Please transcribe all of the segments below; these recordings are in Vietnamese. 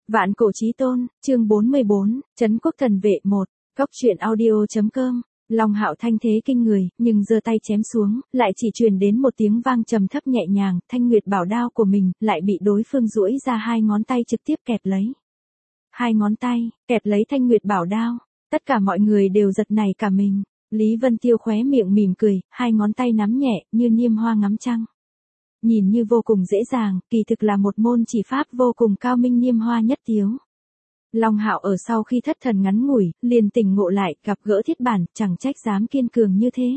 Vạn cổ chí tôn, chương 44, Trấn quốc thần vệ 1, Cốc truyện audio.com. Long Hạo thanh thế kinh người, nhưng giơ tay chém xuống, lại chỉ truyền đến một tiếng vang trầm thấp nhẹ nhàng, Thanh Nguyệt bảo đao của mình lại bị đối phương duỗi ra hai ngón tay trực tiếp kẹp lấy. Hai ngón tay kẹp lấy Thanh Nguyệt bảo đao, tất cả mọi người đều giật nảy cả mình. Lý Vân Tiêu khóe miệng mỉm cười, hai ngón tay nắm nhẹ, như niêm hoa ngắm trăng. Nhìn như vô cùng dễ dàng, kỳ thực là một môn chỉ pháp vô cùng cao minh niêm hoa nhất tiếu. Long Hạo ở sau khi thất thần ngắn ngủi, liền tỉnh ngộ lại, gặp gỡ thiết bản, chẳng trách dám kiên cường như thế.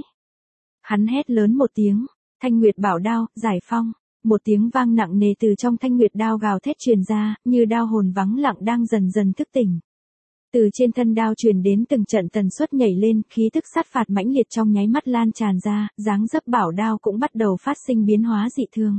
Hắn hét lớn một tiếng, Thanh Nguyệt bảo đao, giải phong. Một tiếng vang nặng nề từ trong Thanh Nguyệt đao gào thét truyền ra, như đao hồn vắng lặng đang dần dần thức tỉnh. Từ trên thân đao truyền đến từng trận tần suất nhảy lên, khí tức sát phạt mãnh liệt trong nháy mắt lan tràn ra, dáng dấp bảo đao cũng bắt đầu phát sinh biến hóa dị thường.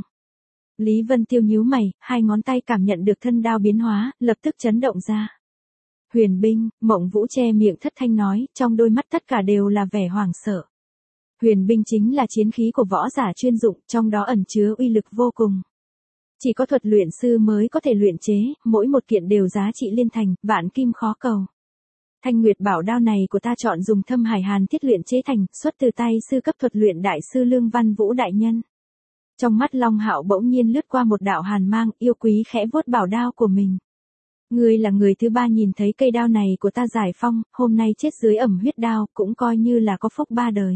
Lý Vân Tiêu nhíu mày, hai ngón tay cảm nhận được thân đao biến hóa, lập tức chấn động ra. Huyền binh, Mộng Vũ che miệng thất thanh nói, trong đôi mắt tất cả đều là vẻ hoảng sợ. Huyền binh chính là chiến khí của võ giả chuyên dụng, trong đó ẩn chứa uy lực vô cùng. Chỉ có thuật luyện sư mới có thể luyện chế, mỗi một kiện đều giá trị liên thành, vạn kim khó cầu. Thanh Nguyệt bảo đao này của ta chọn dùng Thâm Hải Hàn thiết luyện chế thành, xuất từ tay sư cấp thuật luyện đại sư Lương Văn Vũ đại nhân. Trong mắt Long Hạo bỗng nhiên lướt qua một đạo hàn mang, yêu quý khẽ vuốt bảo đao của mình. Ngươi là người thứ ba nhìn thấy cây đao này của ta giải phong, hôm nay chết dưới ẩm huyết đao, cũng coi như là có phúc ba đời.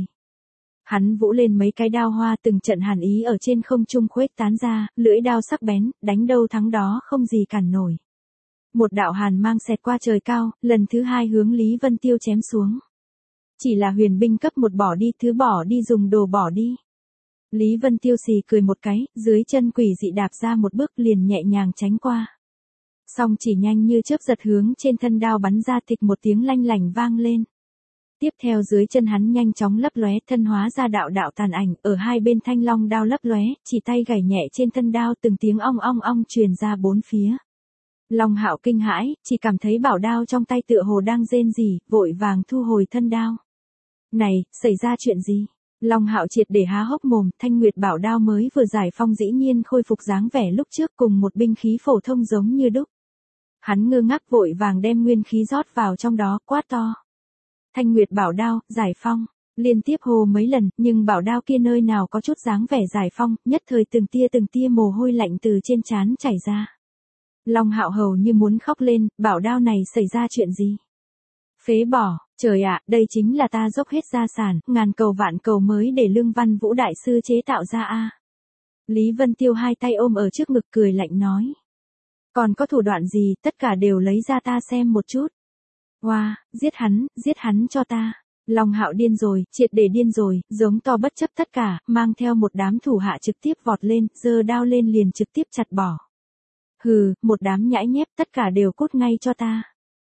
Hắn vũ lên mấy cái đao hoa, từng trận hàn ý ở trên không trung khuếch tán ra, lưỡi đao sắc bén, đánh đâu thắng đó không gì cản nổi. Một đạo hàn mang xẹt qua trời cao, lần thứ hai hướng Lý Vân Tiêu chém xuống. Chỉ là huyền binh cấp một bỏ đi, thứ bỏ đi dùng đồ bỏ đi. Lý Vân Tiêu xì cười một cái, dưới chân quỷ dị đạp ra một bước liền nhẹ nhàng tránh qua. Song chỉ nhanh như chớp giật hướng trên thân đao bắn ra, thịch một tiếng lanh lảnh vang lên. Tiếp theo dưới chân hắn nhanh chóng lấp lóe, thân hóa ra đạo đạo tàn ảnh, ở hai bên thanh long đao lấp lóe, chỉ tay gảy nhẹ trên thân đao, từng tiếng ong ong ong truyền ra bốn phía. Long Hạo kinh hãi, chỉ cảm thấy bảo đao trong tay tựa hồ đang rên rỉ, vội vàng thu hồi thân đao. Này, xảy ra chuyện gì? Long Hạo triệt để há hốc mồm, Thanh Nguyệt bảo đao mới vừa giải phong dĩ nhiên khôi phục dáng vẻ lúc trước, cùng một binh khí phổ thông giống như đúc. Hắn ngơ ngác vội vàng đem nguyên khí rót vào trong đó, quát to. Thanh Nguyệt bảo đao, giải phong, liên tiếp hô mấy lần, nhưng bảo đao kia nơi nào có chút dáng vẻ giải phong, nhất thời từng tia mồ hôi lạnh từ trên trán chảy ra. Long Hạo hầu như muốn khóc lên, bảo đao này xảy ra chuyện gì? Phế bỏ, trời ạ, đây chính là ta dốc hết gia sản, ngàn cầu vạn cầu mới để Lương Văn Vũ đại sư chế tạo ra a. Lý Vân Tiêu hai tay ôm ở trước ngực cười lạnh nói. Còn có thủ đoạn gì, tất cả đều lấy ra ta xem một chút. Wow, giết hắn cho ta. Long Hạo điên rồi, triệt để điên rồi, giống to bất chấp tất cả, mang theo một đám thủ hạ trực tiếp vọt lên, giơ đao lên liền trực tiếp chặt bỏ. Hừ, một đám nhãi nhép, tất cả đều cút ngay cho ta.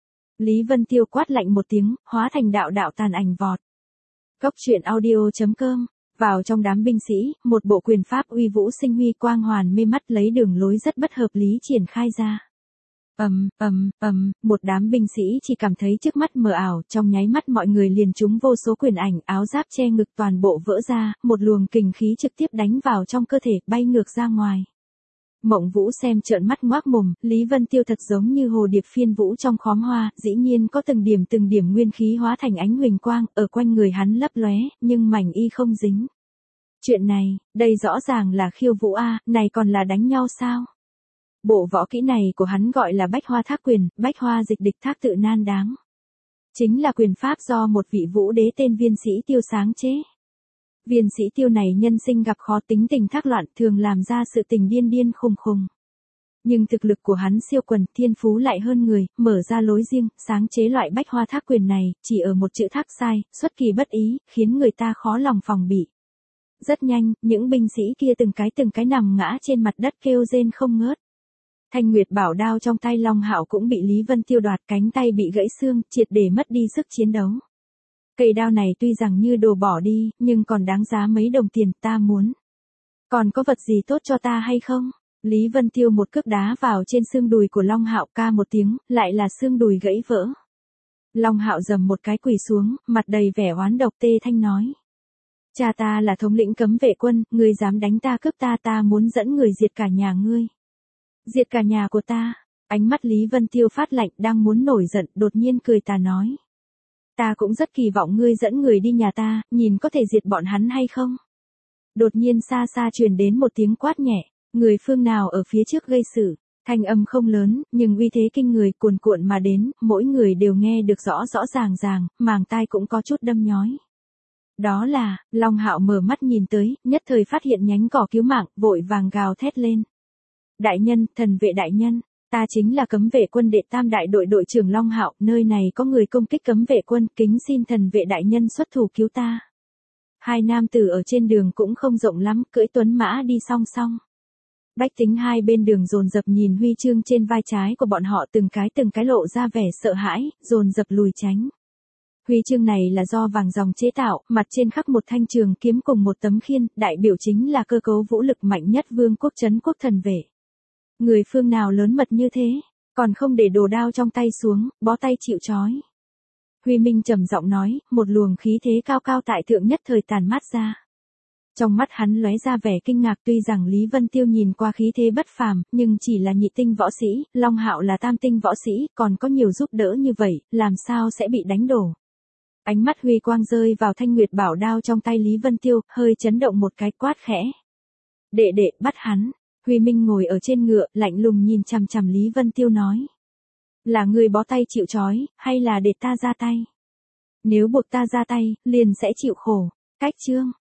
Lý Vân Tiêu quát lạnh một tiếng, hóa thành đạo đạo tàn ảnh vọt. Cốc truyện audio.com. Vào trong đám binh sĩ, một bộ quyền pháp uy vũ sinh huy quang hoàn mê mắt lấy đường lối rất bất hợp lý triển khai ra. Một đám binh sĩ chỉ cảm thấy trước mắt mờ ảo, trong nháy mắt mọi người liền trúng vô số quyền ảnh, áo giáp che ngực toàn bộ vỡ ra, một luồng kình khí trực tiếp đánh vào trong cơ thể, bay ngược ra ngoài. Mộng Vũ xem trợn mắt ngoác mồm, Lý Vân Tiêu thật giống như hồ điệp phiên vũ trong khóm hoa, dĩ nhiên có từng điểm nguyên khí hóa thành ánh huỳnh quang, ở quanh người hắn lấp lóe, nhưng mảnh y không dính. Chuyện này, đây rõ ràng là khiêu vũ a, này còn là đánh nhau sao? Bộ võ kỹ này của hắn gọi là Bách Hoa Thác Quyền, Bách Hoa dịch địch thác tự nan đáng. Chính là quyền pháp do một vị vũ đế tên Viên Sĩ Tiêu sáng chế. Viên Sĩ Tiêu này nhân sinh gặp khó, tính tình thác loạn, thường làm ra sự tình điên khùng. Nhưng thực lực của hắn siêu quần, thiên phú lại hơn người, mở ra lối riêng, sáng chế loại Bách Hoa Thác Quyền này, chỉ ở một chữ thác sai, xuất kỳ bất ý, khiến người ta khó lòng phòng bị. Rất nhanh, những binh sĩ kia từng cái nằm ngã trên mặt đất kêu rên không ngớt. Thanh Nguyệt bảo đao trong tay Long Hạo cũng bị Lý Vân Tiêu đoạt, cánh tay bị gãy xương, triệt để mất đi sức chiến đấu. Cây đao này tuy rằng như đồ bỏ đi, nhưng còn đáng giá mấy đồng tiền, ta muốn. Còn có vật gì tốt cho ta hay không? Lý Vân Tiêu một cước đá vào trên xương đùi của Long Hạo, ca một tiếng, lại là xương đùi gãy vỡ. Long Hạo giầm một cái quỳ xuống, mặt đầy vẻ oán độc, tê thanh nói. Cha ta là thống lĩnh cấm vệ quân, ngươi dám đánh ta cướp ta, ta muốn dẫn người diệt cả nhà ngươi. Diệt cả nhà của ta. Ánh mắt Lý Vân Tiêu phát lạnh, đang muốn nổi giận, đột nhiên cười tà nói. Ta cũng rất kỳ vọng ngươi dẫn người đi nhà ta, nhìn có thể diệt bọn hắn hay không? Đột nhiên xa xa truyền đến một tiếng quát nhẹ, người phương nào ở phía trước gây sự. Thanh âm không lớn, nhưng uy thế kinh người cuồn cuộn mà đến, mỗi người đều nghe được rõ rõ ràng ràng, màng tai cũng có chút đâm nhói. Đó là, Long Hạo mở mắt nhìn tới, nhất thời phát hiện nhánh cỏ cứu mạng, vội vàng gào thét lên. Đại nhân, thần vệ đại nhân, ta chính là cấm vệ quân đệ tam đại đội đội trưởng Long Hạo, nơi này có người công kích cấm vệ quân, kính xin thần vệ đại nhân xuất thủ cứu ta. Hai nam tử ở trên đường cũng không rộng lắm, cưỡi tuấn mã đi song song. Bách tính hai bên đường dồn dập nhìn huy chương trên vai trái của bọn họ từng cái lộ ra vẻ sợ hãi, dồn dập lùi tránh. Huy chương này là do vàng ròng chế tạo, mặt trên khắc một thanh trường kiếm cùng một tấm khiên, đại biểu chính là cơ cấu vũ lực mạnh nhất vương quốc trấn quốc thần vệ. Người phương nào lớn mật như thế, còn không để đồ đao trong tay xuống, bó tay chịu trói. Huy Minh trầm giọng nói, một luồng khí thế cao cao tại thượng nhất thời tàn mát ra. Trong mắt hắn lóe ra vẻ kinh ngạc, tuy rằng Lý Vân Tiêu nhìn qua khí thế bất phàm, nhưng chỉ là nhị tinh võ sĩ, Long Hạo là tam tinh võ sĩ, còn có nhiều giúp đỡ như vậy, làm sao sẽ bị đánh đổ. Ánh mắt huy quang rơi vào thanh nguyệt bảo đao trong tay Lý Vân Tiêu, hơi chấn động một cái, quát khẽ. Đệ đệ, bắt hắn. Huy Minh ngồi ở trên ngựa, lạnh lùng nhìn chằm chằm Lý Vân Tiêu nói. Là người bó tay chịu trói, hay là để ta ra tay? Nếu buộc ta ra tay, liền sẽ chịu khổ. Cách chương.